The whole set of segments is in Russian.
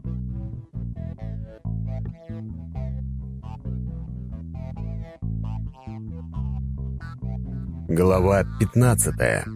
Глава 15.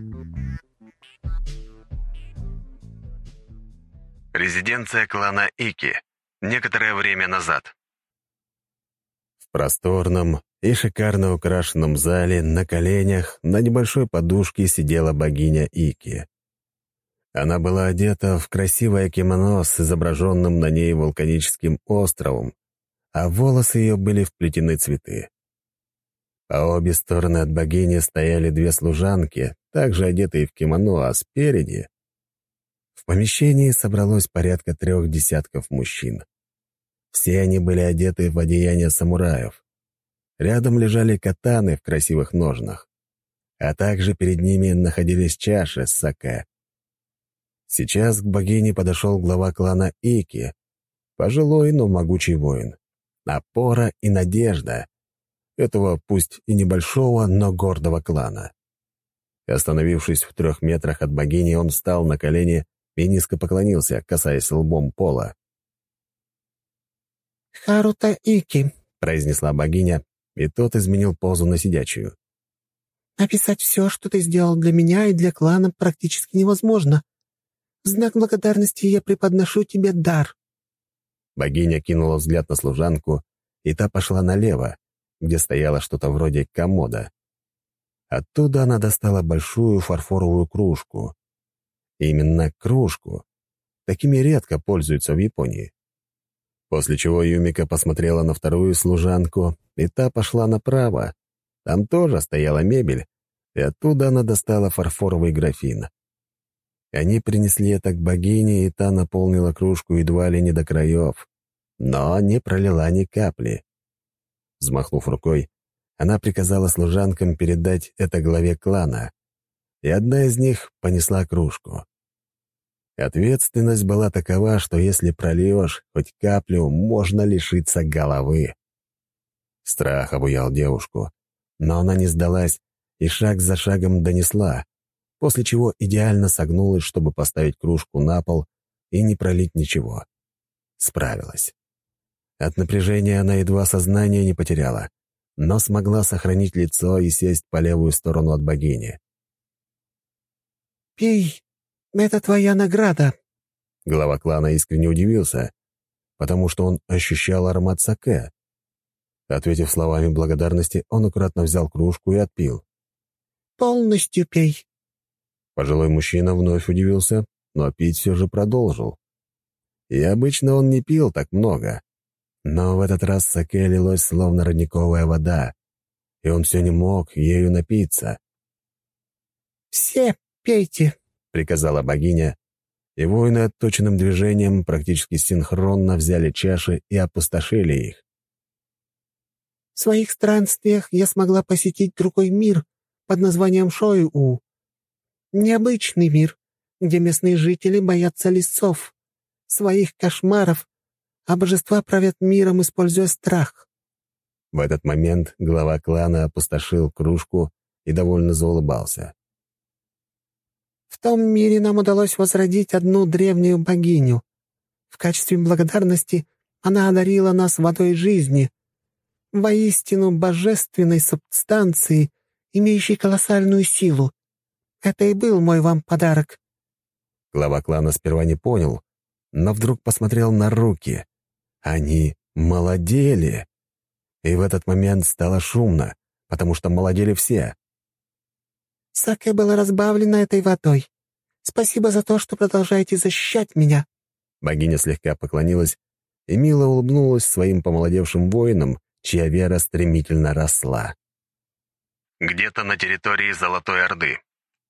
Резиденция клана Ики. Некоторое время назад. В просторном и шикарно украшенном зале на коленях на небольшой подушке сидела богиня Ики. Она была одета в красивое кимоно с изображенным на ней вулканическим островом, а волосы ее были вплетены цветы. По обе стороны от богини стояли две служанки, также одетые в кимоно, а спереди... В помещении собралось порядка 3 десятков мужчин. Все они были одеты в одеяния самураев. Рядом лежали катаны в красивых ножнах, а также перед ними находились чаши с саке. Сейчас к богине подошел глава клана Ики, пожилой, но могучий воин. Опора и надежда этого, пусть и небольшого, но гордого клана. Остановившись в 3 метрах от богини, он встал на колени и низко поклонился, касаясь лбом пола. «Харута Ики», — произнесла богиня, и тот изменил позу на сидячую. «Описать все, что ты сделал для меня и для клана, практически невозможно. В знак благодарности я преподношу тебе дар». Богиня кинула взгляд на служанку, и та пошла налево, где стояло что-то вроде комода. Оттуда она достала большую фарфоровую кружку. Именно кружку. Такими редко пользуются в Японии. После чего Юмика посмотрела на вторую служанку, и та пошла направо. Там тоже стояла мебель, и оттуда она достала фарфоровый графин. Они принесли это к богине, и та наполнила кружку едва ли не до краев, но не пролила ни капли. Взмахнув рукой, она приказала служанкам передать это главе клана, и одна из них понесла кружку. Ответственность была такова, что если прольешь хоть каплю, можно лишиться головы. Страх обуял девушку, но она не сдалась и шаг за шагом донесла, после чего идеально согнулась, чтобы поставить кружку на пол и не пролить ничего. Справилась. От напряжения она едва сознание не потеряла, но смогла сохранить лицо и сесть по левую сторону от богини. «Пей, это твоя награда». Глава клана искренне удивился, потому что он ощущал аромат саке. Ответив словами благодарности, он аккуратно взял кружку и отпил. «Полностью пей». Пожилой мужчина вновь удивился, но пить все же продолжил. И обычно он не пил так много. Но в этот раз саке лилось словно родниковая вода, и он все не мог ею напиться. «Все пейте», — приказала богиня, и воины отточенным движением практически синхронно взяли чаши и опустошили их. «В своих странствиях я смогла посетить другой мир под названием Шоу. Необычный мир, где местные жители боятся лесов, своих кошмаров, а божества правят миром, используя страх». В этот момент глава клана опустошил кружку и довольно заулыбался. «В том мире нам удалось возродить одну древнюю богиню. В качестве благодарности она одарила нас водой жизни, воистину божественной субстанцией, имеющей колоссальную силу. Это и был мой вам подарок». Глава клана сперва не понял, но вдруг посмотрел на руки. Они молодели. И в этот момент стало шумно, потому что молодели все. «Саке было разбавлено этой водой. Спасибо за то, что продолжаете защищать меня». Богиня слегка поклонилась и мило улыбнулась своим помолодевшим воинам, чья вера стремительно росла. Где-то на территории Золотой Орды.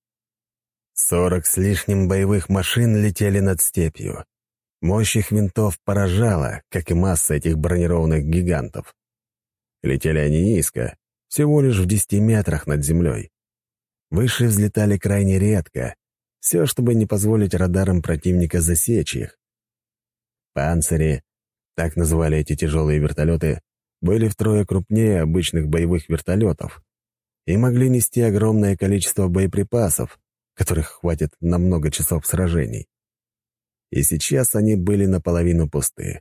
40 с лишним боевых машин летели над степью. Мощь их винтов поражала, как и масса этих бронированных гигантов. Летели они низко, всего лишь в 10 метрах над землей. Выше взлетали крайне редко, все, чтобы не позволить радарам противника засечь их. Панцири, так называли эти тяжелые вертолеты, были втрое крупнее обычных боевых вертолетов и могли нести огромное количество боеприпасов, которых хватит на много часов сражений. и сейчас они были наполовину пусты.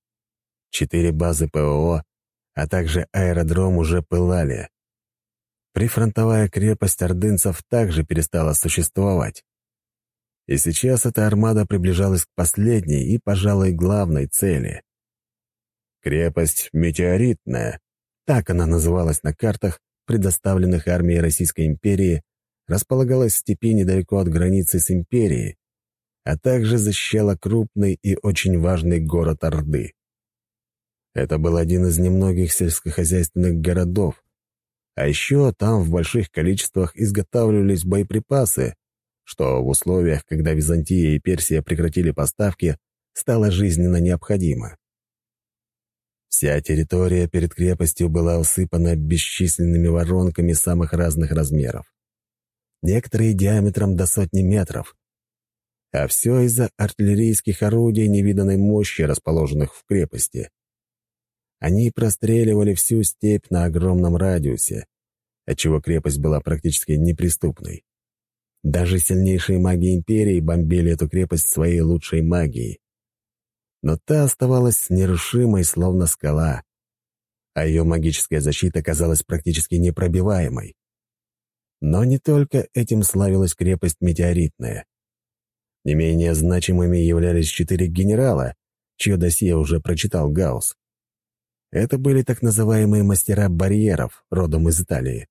4 базы ПВО, а также аэродром уже пылали. Прифронтовая крепость ордынцев также перестала существовать. И сейчас эта армада приближалась к последней и, пожалуй, главной цели. Крепость Метеоритная, так она называлась на картах, предоставленных армией Российской империи, располагалась в степи недалеко от границы с империей, а также защищала крупный и очень важный город Орды. Это был один из немногих сельскохозяйственных городов, а еще там в больших количествах изготавливались боеприпасы, что в условиях, когда Византия и Персия прекратили поставки, стало жизненно необходимо. Вся территория перед крепостью была усыпана бесчисленными воронками самых разных размеров. Некоторые диаметром до 100 метров. А все из-за артиллерийских орудий невиданной мощи, расположенных в крепости. Они простреливали всю степь на огромном радиусе, отчего крепость была практически неприступной. Даже сильнейшие маги империи бомбили эту крепость своей лучшей магией. Но та оставалась нерушимой, словно скала, а ее магическая защита казалась практически непробиваемой. Но не только этим славилась крепость Метеоритная. Не менее значимыми являлись 4 генерала, чье досье уже прочитал Гаусс. Это были так называемые мастера барьеров, родом из Италии.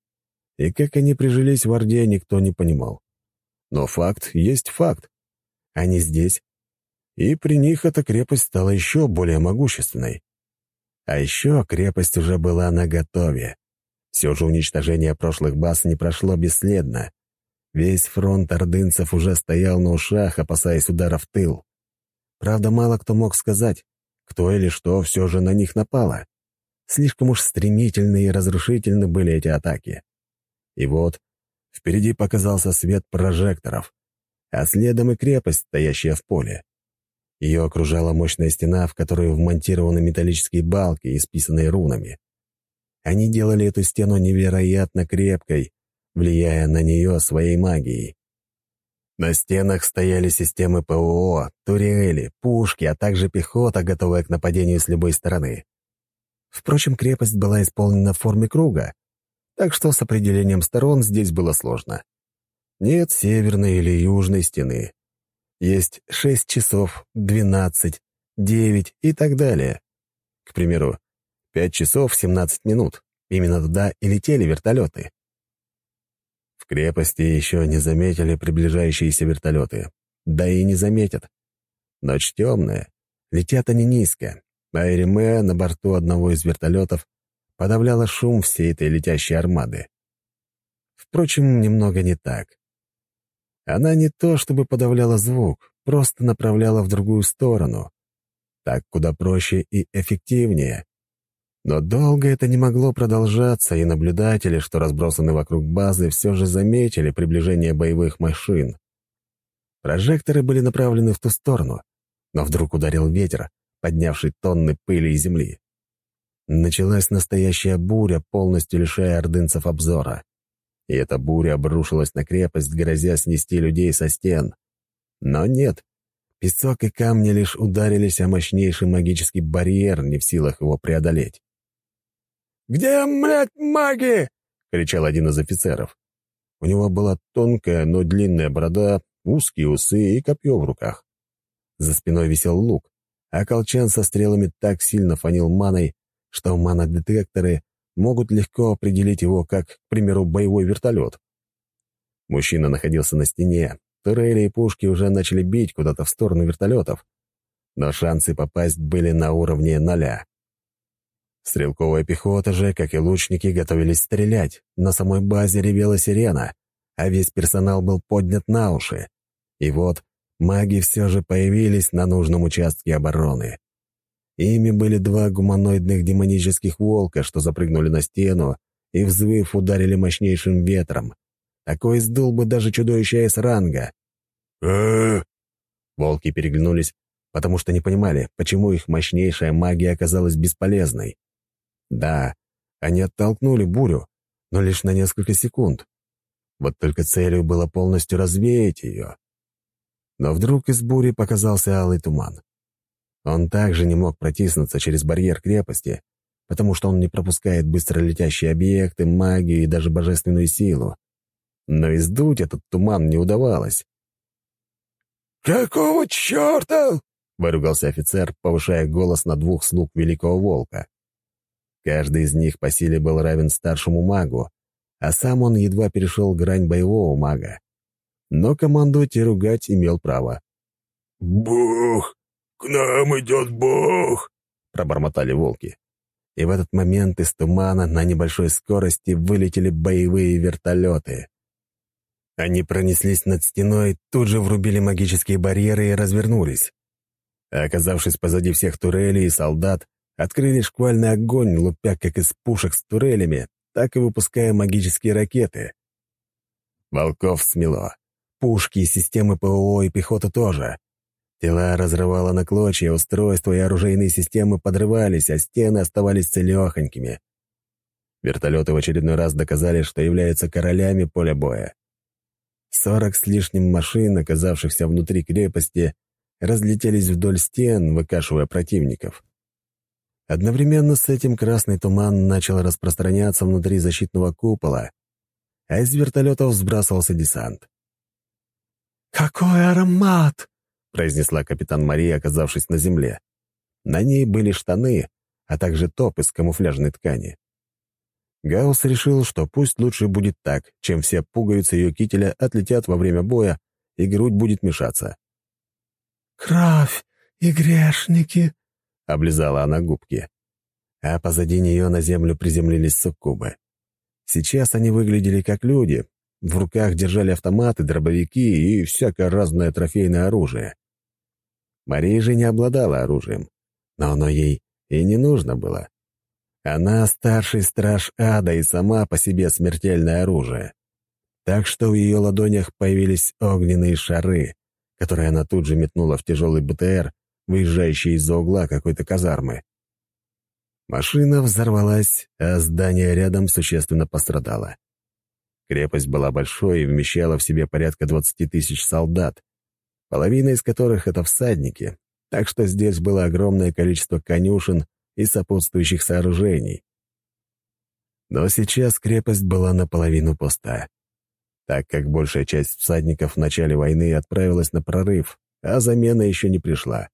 И как они прижились в Орде, никто не понимал. Но факт есть факт. Они здесь, и при них эта крепость стала еще более могущественной. А еще крепость уже была наготове. Все же уничтожение прошлых баз не прошло бесследно. Весь фронт ордынцев уже стоял на ушах, опасаясь удара в тыл. Правда, мало кто мог сказать, кто или что все же на них напало. Слишком уж стремительны и разрушительны были эти атаки. И вот впереди показался свет прожекторов, а следом и крепость, стоящая в поле. Ее окружала мощная стена, в которую вмонтированы металлические балки, исписанные рунами. Они делали эту стену невероятно крепкой, влияя на нее своей магией. На стенах стояли системы ПВО, турели, пушки, а также пехота, готовая к нападению с любой стороны. Впрочем, крепость была исполнена в форме круга, так что с определением сторон здесь было сложно. Нет северной или южной стены. Есть 6 часов, 12, 9 и так далее. К примеру, 5 часов 17 минут. Именно туда и летели вертолеты. В крепости еще не заметили приближающиеся вертолеты. Да и не заметят. Ночь темная. Летят они низко, а Эриме на борту одного из вертолетов подавляла шум всей этой летящей армады. Впрочем, немного не так. Она не то чтобы подавляла звук, просто направляла в другую сторону. Так куда проще и эффективнее. Но долго это не могло продолжаться, и наблюдатели, что разбросаны вокруг базы, все же заметили приближение боевых машин. Прожекторы были направлены в ту сторону, но вдруг ударил ветер, поднявший тонны пыли и земли. Началась настоящая буря, полностью лишая ордынцев обзора. И эта буря обрушилась на крепость, грозя снести людей со стен. Но нет, песок и камни лишь ударились о мощнейший магический барьер, не в силах его преодолеть. «Где, млядь, маги?» — кричал один из офицеров. У него была тонкая, но длинная борода, узкие усы и копье в руках. За спиной висел лук, а колчан со стрелами так сильно фанил маной, что манодетекторы могут легко определить его как, к примеру, боевой вертолет. Мужчина находился на стене, турели и пушки уже начали бить куда-то в сторону вертолетов, но шансы попасть были на уровне 0. Стрелковая пехота же, как и лучники, готовились стрелять. На самой базе ревела сирена, а весь персонал был поднят на уши. И вот маги все же появились на нужном участке обороны. Ими были 2 гуманоидных демонических волка, что запрыгнули на стену и, взвыв, ударили мощнейшим ветром. Такой сдул бы даже чудовище С-ранга. Волки переглянулись, потому что не понимали, почему их мощнейшая магия оказалась бесполезной. Да, они оттолкнули бурю, но лишь на несколько секунд. Вот только целью было полностью развеять ее. Но вдруг из бури показался алый туман. Он также не мог протиснуться через барьер крепости, потому что он не пропускает быстро летящие объекты, магию и даже божественную силу. Но и сдуть этот туман не удавалось. «Какого черта?» — выругался офицер, повышая голос на двух слуг Великого Волка. Каждый из них по силе был равен старшему магу, а сам он едва перешел грань боевого мага. Но командовать и ругать имел право. «Бог! К нам идет Бог!» — пробормотали волки. И в этот момент из тумана на небольшой скорости вылетели боевые вертолеты. Они пронеслись над стеной, тут же врубили магические барьеры и развернулись. А оказавшись позади всех турелей и солдат, открыли шквальный огонь, лупя как из пушек с турелями, так и выпуская магические ракеты. Волков смело. Пушки, системы ПВО и пехота тоже. Тела разрывало на клочья, устройства и оружейные системы подрывались, а стены оставались целехонькими. Вертолеты в очередной раз доказали, что являются королями поля боя. 40 с лишним машин, оказавшихся внутри крепости, разлетелись вдоль стен, выкашивая противников. Одновременно с этим красный туман начал распространяться внутри защитного купола, а из вертолетов сбрасывался десант. «Какой аромат!» — произнесла капитан Мария, оказавшись на земле. На ней были штаны, а также топ из камуфляжной ткани. Гаусс решил, что пусть лучше будет так, чем все пуговицы ее кителя отлетят во время боя, и грудь будет мешаться. «Кровь и грешники!» — облизала она губки. А позади нее на землю приземлились суккубы. Сейчас они выглядели как люди, в руках держали автоматы, дробовики и всякое разное трофейное оружие. Мария же не обладала оружием, но оно ей и не нужно было. Она старший страж ада и сама по себе смертельное оружие. Так что в ее ладонях появились огненные шары, которые она тут же метнула в тяжелый БТР, выезжающий из-за угла какой-то казармы. Машина взорвалась, а здание рядом существенно пострадало. Крепость была большой и вмещала в себе порядка 20 тысяч солдат, половина из которых — это всадники, так что здесь было огромное количество конюшен и сопутствующих сооружений. Но сейчас крепость была наполовину пуста, так как большая часть всадников в начале войны отправилась на прорыв, а замена еще не пришла.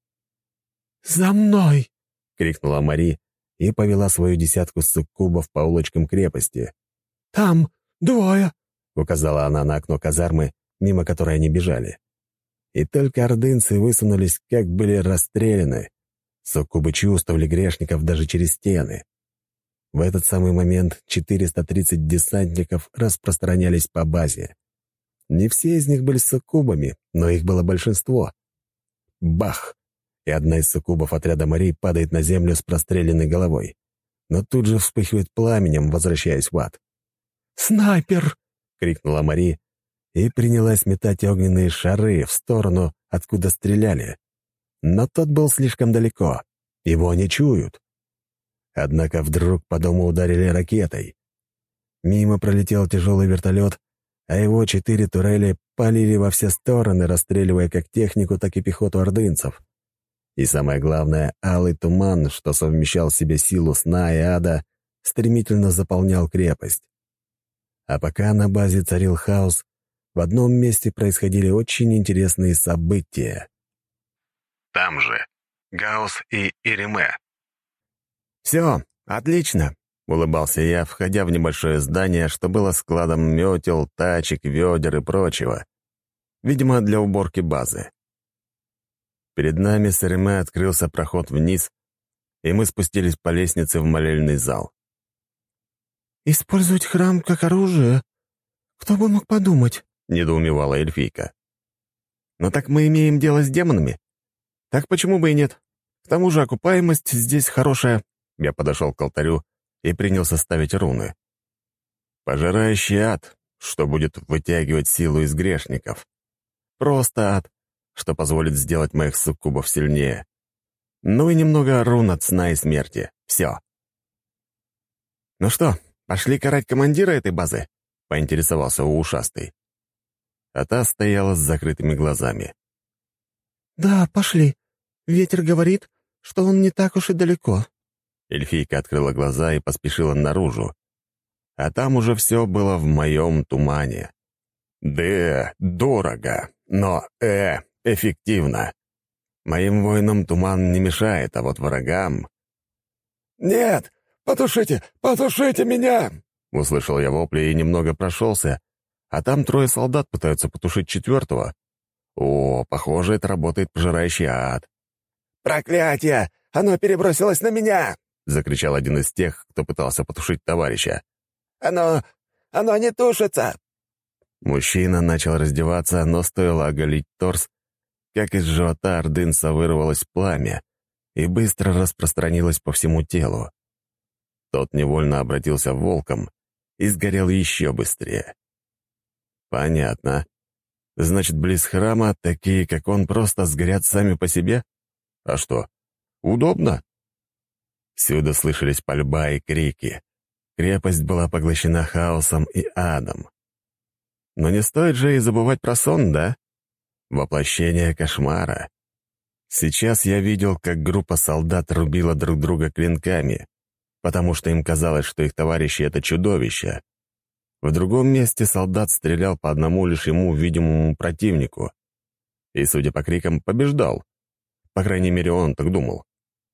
«За мной!» — крикнула Мари и повела свою десятку суккубов по улочкам крепости. «Там двое!» — указала она на окно казармы, мимо которой они бежали. И только ордынцы высунулись, как были расстреляны. Суккубы чувствовали грешников даже через стены. В этот самый момент 430 десантников распространялись по базе. Не все из них были суккубами, но их было большинство. Бах! И одна из суккубов отряда Мари падает на землю с простреленной головой, но тут же вспыхивает пламенем, возвращаясь в ад. «Снайпер!» — крикнула Мари и принялась метать огненные шары в сторону, откуда стреляли. Но тот был слишком далеко. Его не чуют. Однако вдруг по дому ударили ракетой. Мимо пролетел тяжелый вертолет, а его 4 турели палили во все стороны, расстреливая как технику, так и пехоту ордынцев. И самое главное, алый туман, что совмещал в себе силу сна и ада, стремительно заполнял крепость. А пока на базе царил хаос, в одном месте происходили очень интересные события. Там же Гаусс и Иреме. «Все, отлично», — улыбался я, входя в небольшое здание, что было складом метел, тачек, ведер и прочего. Видимо, для уборки базы. Перед нами с Иреме открылся проход вниз, и мы спустились по лестнице в молельный зал. «Использовать храм как оружие? Кто бы мог подумать?» — недоумевала эльфийка. «Но так мы имеем дело с демонами. Так почему бы и нет? К тому же окупаемость здесь хорошая». Я подошел к алтарю и принялся ставить руны. Пожирающий ад, что будет вытягивать силу из грешников. Просто ад, что позволит сделать моих суккубов сильнее. Ну и немного рун от сна и смерти. Все. «Ну что, пошли карать командира этой базы?» — поинтересовался у ушастый. а та стояла с закрытыми глазами. «Да, пошли. Ветер говорит, что он не так уж и далеко». Эльфийка открыла глаза и поспешила наружу. А там уже все было в моем тумане. Да, дорого, но, эффективно. Моим воинам туман не мешает, а вот врагам... «Нет! Потушите! Потушите меня!» Услышал я вопли и немного прошелся, а там 3 солдат пытаются потушить 4-го. О, похоже, это работает пожирающий ад. «Проклятие! Оно перебросилось на меня!» — закричал один из тех, кто пытался потушить товарища. «Оно не тушится!» Мужчина начал раздеваться, но стоило оголить торс, как из живота ордынца вырвалось пламя и быстро распространилось по всему телу. Тот невольно обратился волком и сгорел еще быстрее. Понятно. Значит, близ храма такие, как он, просто сгорят сами по себе? А что, удобно? Всюду слышались пальба и крики. Крепость была поглощена хаосом и адом. Но не стоит же и забывать про сон, да? Воплощение кошмара. Сейчас я видел, как группа солдат рубила друг друга клинками, потому что им казалось, что их товарищи — это чудовища. В другом месте солдат стрелял по одному лишь ему видимому противнику. И, судя по крикам, побеждал. По крайней мере, он так думал.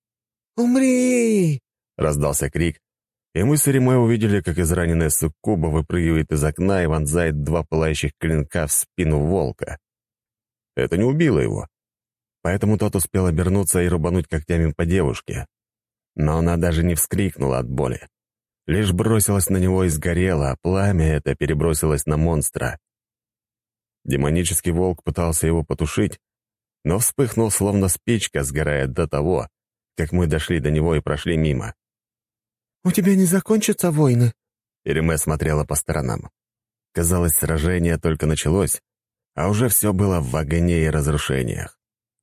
«Умри!» — раздался крик, и мы с Иремой увидели, как израненная суккуба выпрыгивает из окна и вонзает 2 пылающих клинка в спину волка. Это не убило его, поэтому тот успел обернуться и рубануть когтями по девушке. Но она даже не вскрикнула от боли. Лишь бросилась на него и сгорела, а пламя это перебросилось на монстра. Демонический волк пытался его потушить, но вспыхнул, словно спичка, сгорая до того, как мы дошли до него и прошли мимо. «У тебя не закончатся войны?» Иреме смотрела по сторонам. Казалось, сражение только началось, а уже все было в огне и разрушениях.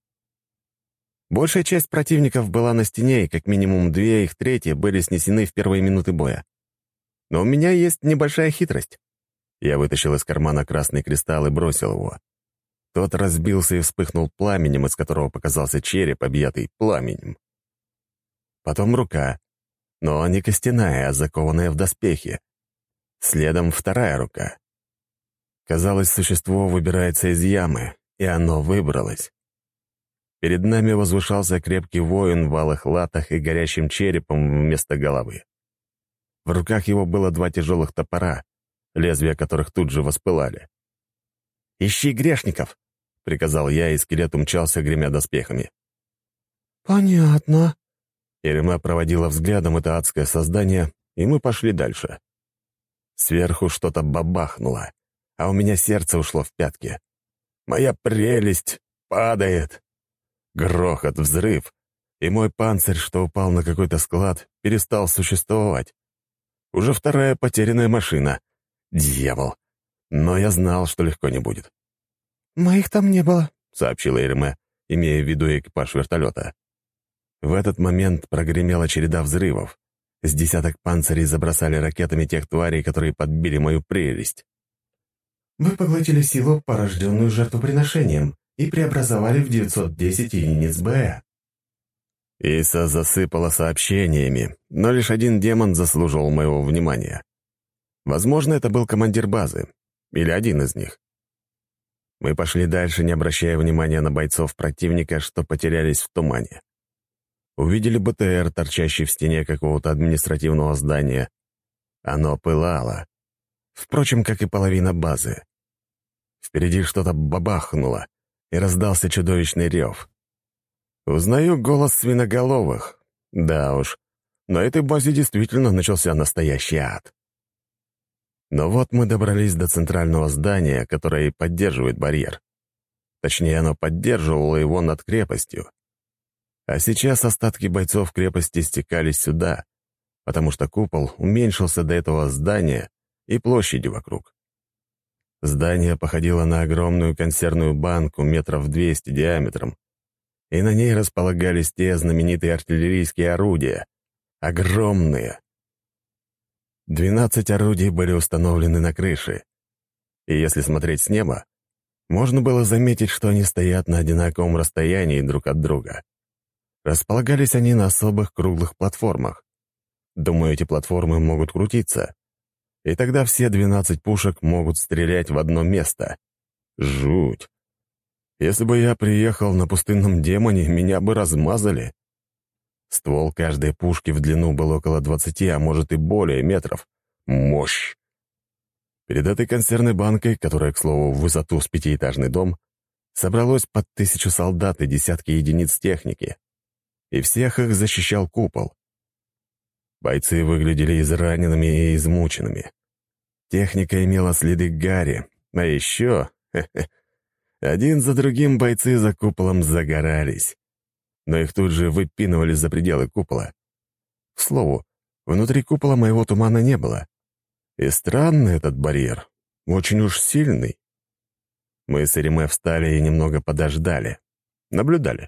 Большая часть противников была на стене, и как минимум 2 их трети были снесены в первые минуты боя. Но у меня есть небольшая хитрость. Я вытащил из кармана красный кристалл и бросил его. Тот разбился и вспыхнул пламенем, из которого показался череп, объятый пламенем. Потом рука, но не костяная, а закованная в доспехи. Следом 2-я рука. Казалось, существо выбирается из ямы, и оно выбралось. Перед нами возвышался крепкий воин в алых латах и горящим черепом вместо головы. В руках его было 2 тяжелых топора, лезвия которых тут же воспылали. «Ищи грешников!» — приказал я, и скелет умчался, гремя доспехами. «Понятно». Ирема проводила взглядом это адское создание, и мы пошли дальше. Сверху что-то бабахнуло, а у меня сердце ушло в пятки. Моя прелесть падает. Грохот, взрыв, и мой панцирь, что упал на какой-то склад, перестал существовать. Уже 2-я потерянная машина. Дьявол. Но я знал, что легко не будет. «Моих там не было», — сообщила Ирме, имея в виду экипаж вертолета. В этот момент прогремела череда взрывов. С десяток панцирей забросали ракетами тех тварей, которые подбили мою прелесть. «Вы поглотили силу, порожденную жертвоприношением, и преобразовали в 910 единиц БЭ». Иса засыпала сообщениями, но лишь один демон заслуживал моего внимания. Возможно, это был командир базы, или один из них. Мы пошли дальше, не обращая внимания на бойцов противника, что потерялись в тумане. Увидели БТР, торчащий в стене какого-то административного здания. Оно пылало. Впрочем, как и половина базы. Впереди что-то бабахнуло, и раздался чудовищный рев. Узнаю голос свиноголовых. Да уж, на этой базе действительно начался настоящий ад. Но вот мы добрались до центрального здания, которое и поддерживает барьер. Точнее, оно поддерживало его над крепостью. А сейчас остатки бойцов крепости стекались сюда, потому что купол уменьшился до этого здания и площади вокруг. Здание походило на огромную консервную банку метров 200 диаметром, и на ней располагались те знаменитые артиллерийские орудия. Огромные. 12 орудий были установлены на крыше. И если смотреть с неба, Можно было заметить, что они стоят на одинаковом расстоянии друг от друга. Располагались они на особых круглых платформах. Думаю, эти платформы могут крутиться. И тогда все 12 пушек могут стрелять в одно место. Жуть. Если бы я приехал на пустынном демоне, меня бы размазали. Ствол каждой пушки в длину был около 20, а может и более метров. Мощь! Перед этой консервной банкой, которая, к слову, в высоту с пятиэтажный дом, собралось под 1000 солдат и десятки единиц техники. И всех их защищал купол. Бойцы выглядели израненными и измученными. Техника имела следы гари, а еще... один за другим бойцы за куполом загорались. Но их тут же выпинывали за пределы купола. К слову, внутри купола моего тумана не было. И странный этот барьер, очень уж сильный. Мы с Ириме встали и немного подождали. Наблюдали.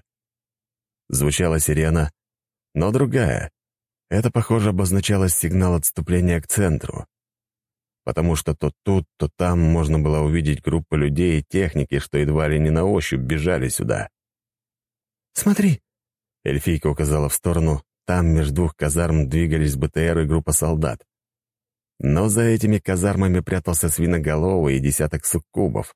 Звучала сирена, но другая. Это, похоже, обозначало сигнал отступления к центру. Потому что то тут, то там можно было увидеть группы людей и техники, что едва ли не на ощупь бежали сюда. «Смотри!» — эльфийка указала в сторону. Там между двух казарм двигались БТР и группа солдат. Но за этими казармами прятался свиноголовый и десяток суккубов.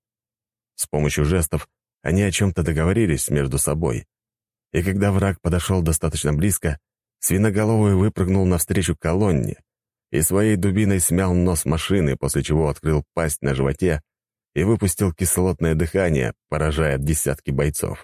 С помощью жестов они о чем-то договорились между собой. И когда враг подошел достаточно близко, свиноголовый выпрыгнул навстречу колонне и своей дубиной смял нос машины, после чего открыл пасть на животе и выпустил кислотное дыхание, поражая десятки бойцов.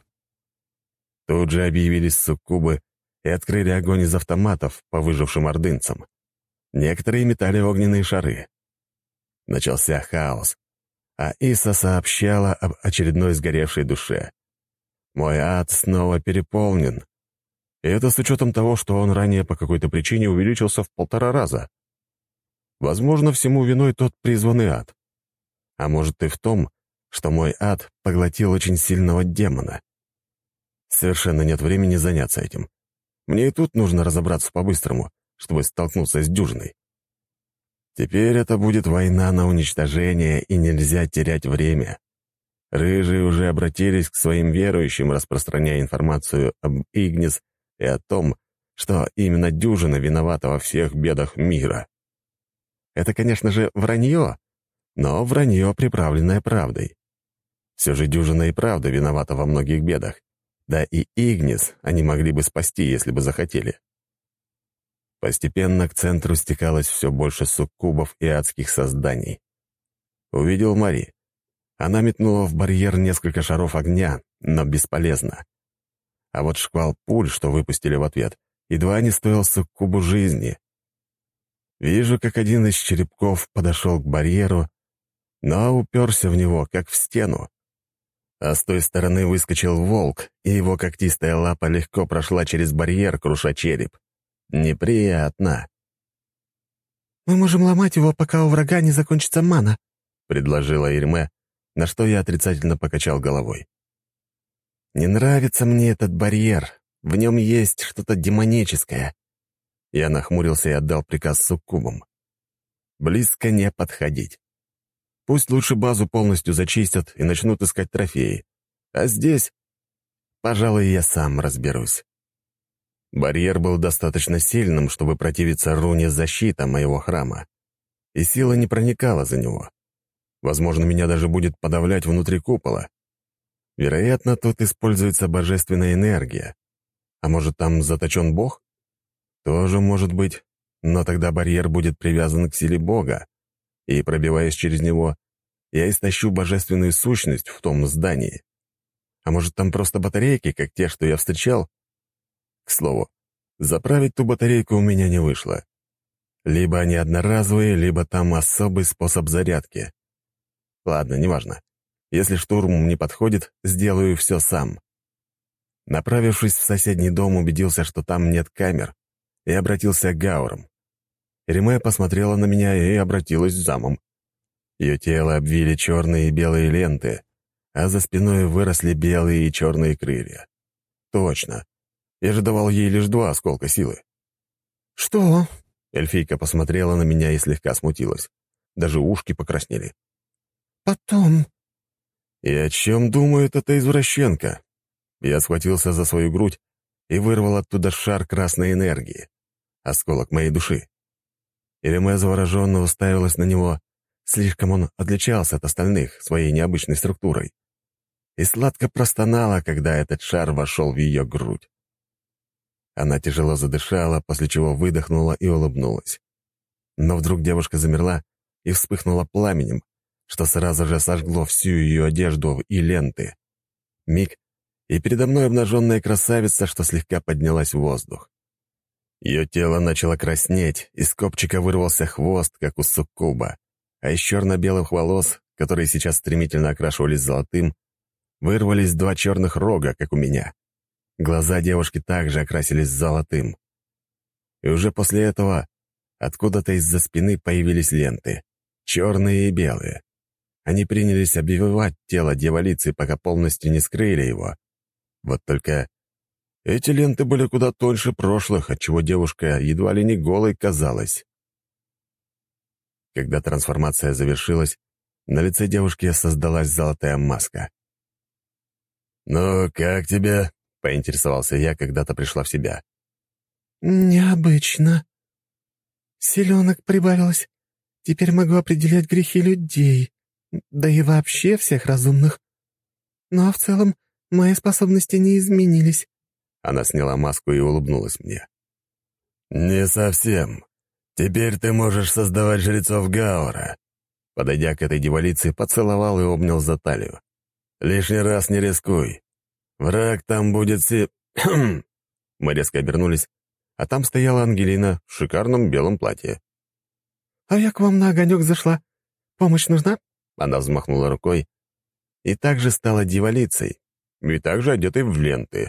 Тут же объявились суккубы и открыли огонь из автоматов по выжившим ордынцам. Некоторые метали огненные шары. Начался хаос, а Иса сообщала об очередной сгоревшей душе. Мой ад снова переполнен. И это с учетом того, что он ранее по какой-то причине увеличился в 1,5 раза. Возможно, всему виной тот призванный ад. А может и в том, что мой ад поглотил очень сильного демона. Совершенно нет времени заняться этим. Мне и тут нужно разобраться по-быстрому, чтобы столкнуться с дюжиной. Теперь это будет война на уничтожение, и нельзя терять время. Рыжие уже обратились к своим верующим, распространяя информацию об Игнис и о том, что именно дюжина виновата во всех бедах мира. Это, конечно же, вранье, но вранье, приправленное правдой. Все же дюжина и правда виновата во многих бедах. Да и Игнис они могли бы спасти, если бы захотели. Постепенно к центру стекалось все больше суккубов и адских созданий. Увидел Мари. Она метнула в барьер несколько шаров огня, но бесполезно. А вот шквал пуль, что выпустили в ответ, едва не стоил суккубу жизни. Вижу, как один из черепков подошел к барьеру, но уперся в него, как в стену. А с той стороны выскочил волк, и его когтистая лапа легко прошла через барьер, круша череп. Неприятно. «Мы можем ломать его, пока у врага не закончится мана», — предложила Ириме, на что я отрицательно покачал головой. «Не нравится мне этот барьер. В нем есть что-то демоническое». Я нахмурился и отдал приказ суккубам. «Близко не подходить. Пусть лучше базу полностью зачистят и начнут искать трофеи. А здесь, пожалуй, я сам разберусь». Барьер был достаточно сильным, чтобы противиться руне защита моего храма, и сила не проникала за него. Возможно, меня даже будет подавлять внутри купола. Вероятно, тут используется божественная энергия. А может, там заточен бог? Тоже может быть, но тогда барьер будет привязан к силе бога, и, пробиваясь через него, я истощу божественную сущность в том здании. А может, там просто батарейки, как те, что я встречал? К слову, заправить ту батарейку у меня не вышло. Либо они одноразовые, либо там особый способ зарядки. Ладно, неважно. Если штурм не подходит, сделаю все сам. Направившись в соседний дом, убедился, что там нет камер, и обратился к гаурам. Риме посмотрела на меня и обратилась к замам. Ее тело обвили черные и белые ленты, а за спиной выросли белые и черные крылья. Точно. Я же давал ей лишь 2 осколка силы. «Что?» Эльфийка посмотрела на меня и слегка смутилась. Даже ушки покраснели. «Потом. И о чем думает эта извращенка? Я схватился за свою грудь и вырвал оттуда шар красной энергии, осколок моей души. Иреме завороженно уставилась на него, слишком он отличался от остальных своей необычной структурой, и сладко простонала, когда этот шар вошел в ее грудь. Она тяжело задышала, после чего выдохнула и улыбнулась. Но вдруг девушка замерла и вспыхнула пламенем, что сразу же сожгло всю ее одежду и ленты. Миг, и передо мной обнаженная красавица, что слегка поднялась в воздух. Ее тело начало краснеть, из копчика вырвался хвост, как у суккуба, а из черно-белых волос, которые сейчас стремительно окрашивались золотым, вырвались два черных рога, как у меня. Глаза девушки также окрасились золотым. И уже после этого откуда-то из-за спины появились ленты, черные и белые. Они принялись обвивать тело дьяволицы, пока полностью не скрыли его. Вот только эти ленты были куда тоньше прошлых, отчего девушка едва ли не голой казалась. Когда трансформация завершилась, на лице девушки создалась золотая маска. «Ну, как тебе?» — поинтересовался я, когда-то пришла в себя. «Необычно. Селенок прибавилось. Теперь могу определять грехи людей, да и вообще всех разумных. Но в целом мои способности не изменились». Она сняла маску и улыбнулась мне. «Не совсем. Теперь ты можешь создавать жрецов Гаура». Подойдя к этой дьяволице, поцеловал и обнял за талию. «Лишний раз не рискуй. Враг там будет Мы резко обернулись, а там стояла Ангелина в шикарном белом платье. «А я к вам на огонек зашла. Помощь нужна?» Она взмахнула рукой и также стала дьяволицей, и также одетой в ленты.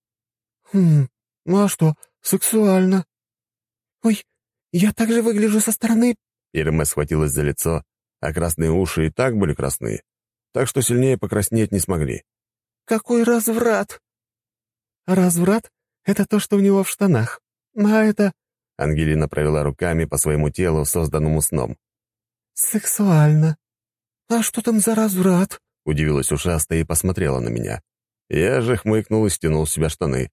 А что, сексуально? Ой, я так же выгляжу со стороны?» Иреме схватилась за лицо, а красные уши и так были красны, так что сильнее покраснеть не смогли. «Какой разврат!» «Разврат — это то, что у него в штанах. А это...» Ангелина провела руками по своему телу, созданному сном. «Сексуально. А что там за разврат?» — удивилась ушастая и посмотрела на меня. Я же хмыкнул и стянул с себя штаны.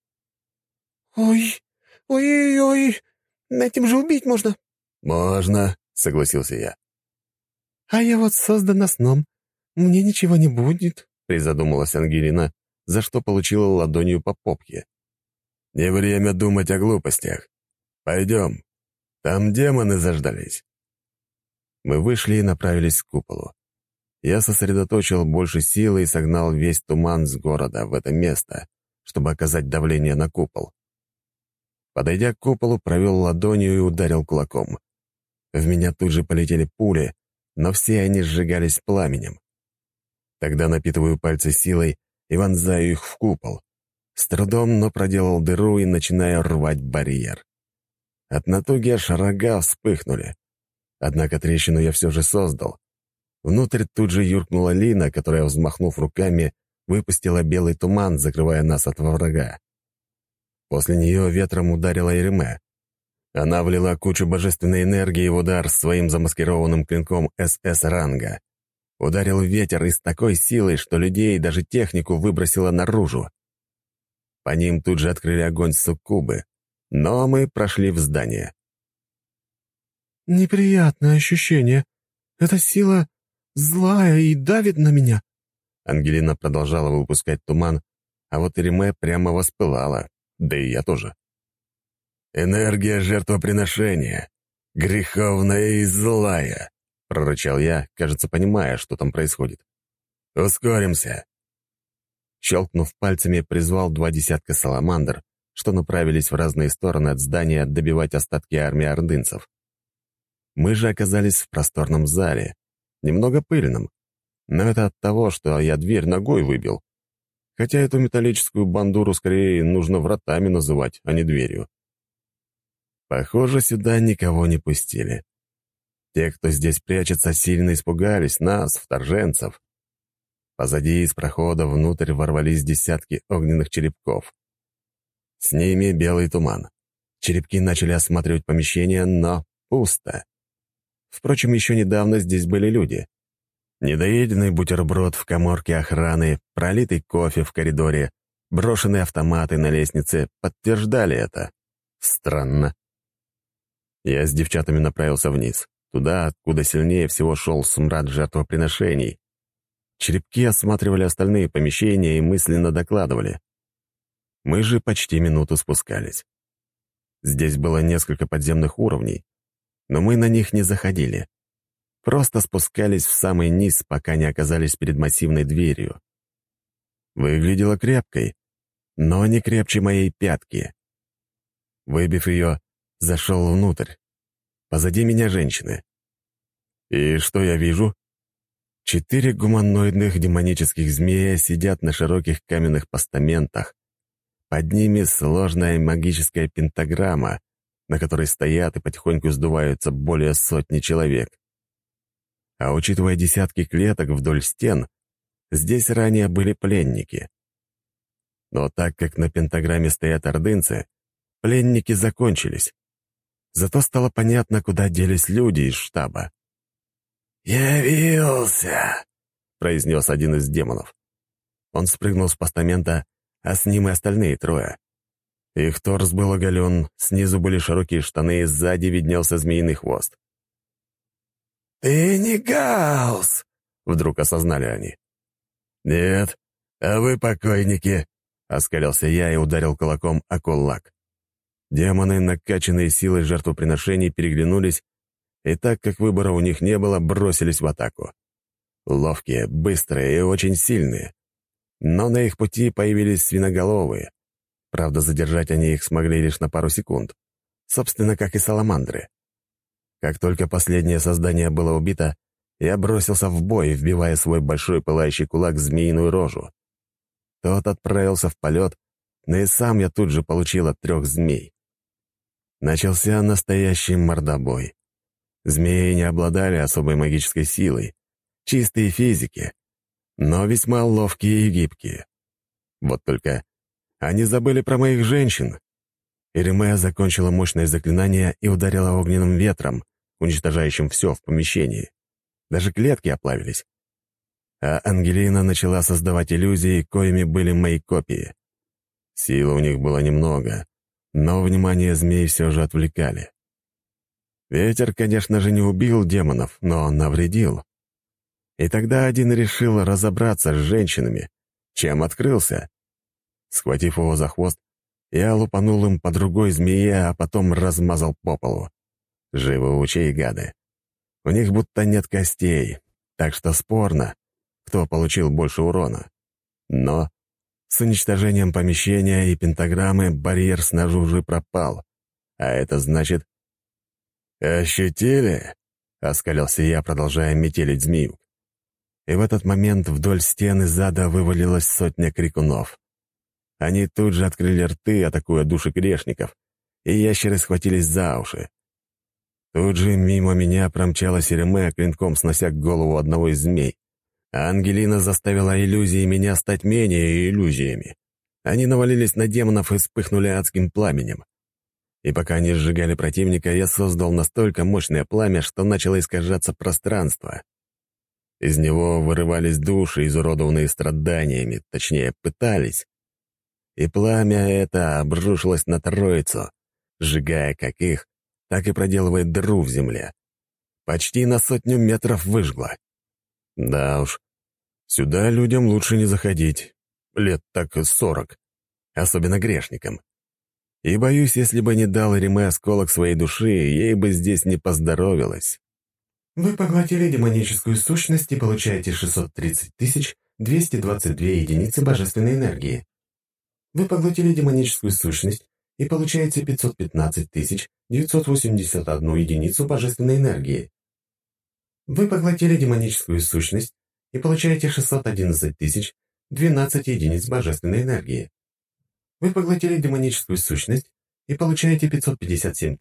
«Ой, ой-ой-ой, этим же убить можно». «Можно», — согласился я. «А я вот создана сном. Мне ничего не будет», — призадумалась Ангелина, за что получила ладонью по попке. «Не время думать о глупостях. Пойдем. Там демоны заждались». Мы вышли и направились к куполу. Я сосредоточил больше силы и согнал весь туман с города в это место, чтобы оказать давление на купол. Подойдя к куполу, провел ладонью и ударил кулаком. В меня тут же полетели пули, но все они сжигались пламенем. Тогда напитываю пальцы силой и вонзаю их в купол. С трудом, но проделал дыру и начинаю рвать барьер. От натуги аж рога вспыхнули. Однако трещину я все же создал. Внутрь тут же юркнула Лина, которая, взмахнув руками, выпустила белый туман, закрывая нас от врага. После нее ветром ударила Иреме. Она влила кучу божественной энергии в удар своим замаскированным клинком СС-ранга. Ударил ветер и с такой силой, что людей и даже технику выбросило наружу. По ним тут же открыли огонь суккубы, но мы прошли в здание. «Неприятное ощущение. Эта сила злая и давит на меня». Ангелина продолжала выпускать туман, а вот Иреме прямо воспылала, да и я тоже. «Энергия жертвоприношения, греховная и злая», — прорычал я, кажется, понимая, что там происходит. «Ускоримся». Щелкнув пальцами, призвал 2 десятка саламандр, что направились в разные стороны от здания добивать остатки армии ордынцев. Мы же оказались в просторном зале, немного пыльном, но это от того, что я дверь ногой выбил. Хотя эту металлическую бандуру скорее нужно вратами называть, а не дверью. Похоже, сюда никого не пустили. Те, кто здесь прячется, сильно испугались нас, вторженцев. Позади из прохода внутрь ворвались десятки огненных черепков. С ними белый туман. Черепки начали осматривать помещение, но пусто. Впрочем, еще недавно здесь были люди. Недоеденный бутерброд в каморке охраны, пролитый кофе в коридоре, брошенные автоматы на лестнице подтверждали это. Странно. Я с девчатами направился вниз, туда, откуда сильнее всего шел смрад жертвоприношений. Черепки осматривали остальные помещения и мысленно докладывали. Мы же почти минуту спускались. Здесь было несколько подземных уровней, но мы на них не заходили. Просто спускались в самый низ, пока не оказались перед массивной дверью. Выглядела крепкой, но не крепче моей пятки. Выбив ее, зашел внутрь. Позади меня женщины. И что я вижу? 4 гуманоидных демонических змея сидят на широких каменных постаментах. Под ними сложная магическая пентаграмма, на которой стоят и потихоньку сдуваются более сотни человек. А учитывая десятки клеток вдоль стен, здесь ранее были пленники. Но так как на пентаграмме стоят ордынцы, пленники закончились. Зато стало понятно, куда делись люди из штаба. «Явился!» — произнес один из демонов. Он спрыгнул с постамента, а с ним и остальные 3. Их торс был оголен, снизу были широкие штаны, сзади виднелся змеиный хвост. «Ты не Гаус!» — вдруг осознали они. «Нет, а вы покойники!» — оскалился я и ударил кулаком о кулак. Демоны, накачанные силой жертвоприношений, переглянулись, и так как выбора у них не было, бросились в атаку. Ловкие, быстрые и очень сильные. Но на их пути появились свиноголовые. Правда, задержать они их смогли лишь на пару секунд. Собственно, как и саламандры. Как только последнее создание было убито, я бросился в бой, вбивая свой большой пылающий кулак в змеиную рожу. Тот отправился в полет, но и сам я тут же получил от 3 змей. Начался настоящий мордобой. Змеи не обладали особой магической силой, чистые физики, но весьма ловкие и гибкие. Вот только они забыли про моих женщин. Иремея закончила мощное заклинание и ударила огненным ветром, уничтожающим все в помещении. Даже клетки оплавились. А Ангелина начала создавать иллюзии, коими были мои копии. Силы у них было немного, но внимание змей все же отвлекали. Ветер, конечно же, не убил демонов, но навредил. И тогда один решил разобраться с женщинами, чем открылся. Схватив его за хвост, я лупанул им по другой змее, а потом размазал по полу. Живучие гады. У них будто нет костей, так что спорно, кто получил больше урона. Но с уничтожением помещения и пентаграммы барьер снаружи пропал, а это значит... «Ощутили?» — оскалился я, продолжая метелить змею. И в этот момент вдоль стены зада вывалилась 100 крикунов. Они тут же открыли рты, атакуя души грешников, и ящеры схватились за уши. Тут же мимо меня промчалась Иремея, клинком снося голову одного из змей. А Ангелина заставила иллюзии меня стать менее иллюзиями. Они навалились на демонов и вспыхнули адским пламенем. И пока они сжигали противника, я создал настолько мощное пламя, что начало искажаться пространство. Из него вырывались души, изуродованные страданиями, точнее, пытались. И пламя это обрушилось на троицу, сжигая как их, так и проделывая дыру в земле. Почти на 100 метров выжгло. Да уж, сюда людям лучше не заходить. Лет так 40. Особенно грешникам. И боюсь, если бы не дал Иреме осколок своей души, ей бы здесь не поздоровилось. Вы поглотили демоническую сущность и получаете 630 222 единицы божественной энергии. Вы поглотили демоническую сущность и получаете 515 981 единицу божественной энергии. Вы поглотили демоническую сущность и получаете 611 012 единиц божественной энергии. Вы поглотили демоническую сущность и получаете 557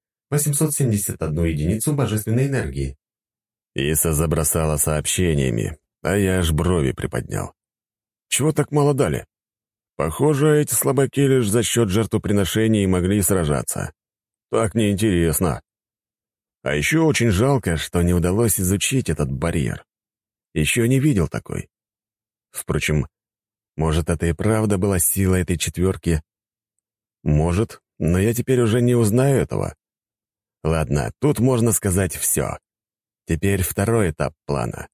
871 единицу божественной энергии. Иса забросала сообщениями, а я аж брови приподнял. Чего так мало дали? Похоже, эти слабаки лишь за счет жертвоприношений могли сражаться. Так неинтересно. А еще очень жалко, что не удалось изучить этот барьер. Еще не видел такой. Впрочем, может, это и правда была сила этой четверки? Может, но я теперь уже не узнаю этого. Ладно, тут можно сказать все. Теперь второй этап плана.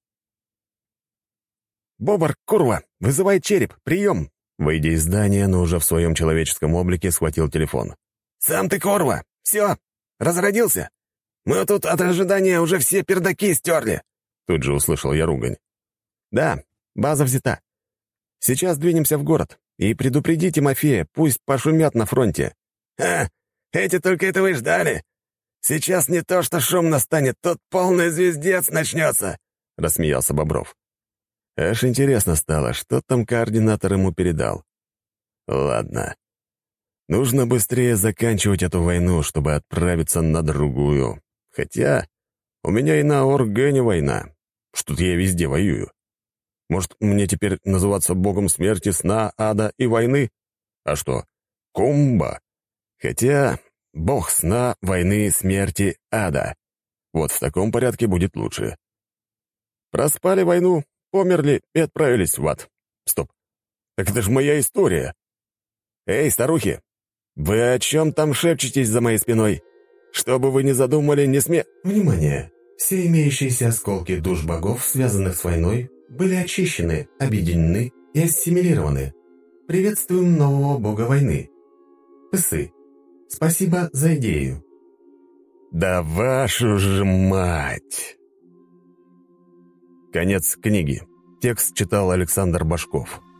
«Бобр, курва, вызывай череп, прием!» Выйдя из здания, но уже в своем человеческом облике, схватил телефон. «Сам ты, курва! Все, разродился! Мы тут от ожидания уже все пердаки стерли!» Тут же услышал я ругань. «Да, база взята. Сейчас двинемся в город. И предупреди Тимофея, пусть пошумят на фронте». Эти только этого и ждали. Сейчас не то что шум настанет, тут полный звездец начнется!» — рассмеялся Бобров. Аж интересно стало, что там координатор ему передал. Ладно. Нужно быстрее заканчивать эту войну, чтобы отправиться на другую. Хотя у меня и на Оргене война. Что-то я везде воюю. Может, мне теперь называться богом смерти, сна, ада и войны? А что? Кумба. Хотя бог сна, войны, смерти, ада. Вот в таком порядке будет лучше. Проспали войну, померли и отправились в ад. Стоп. Так это же моя история. Эй, старухи, вы о чем там шепчетесь за моей спиной? Что бы вы ни задумали, не Внимание! Все имеющиеся осколки душ богов, связанных с войной, были очищены, объединены и ассимилированы. Приветствуем нового бога войны. Псы. Спасибо за идею. Да вашу же мать! Конец книги. Текст читал Александр Башков.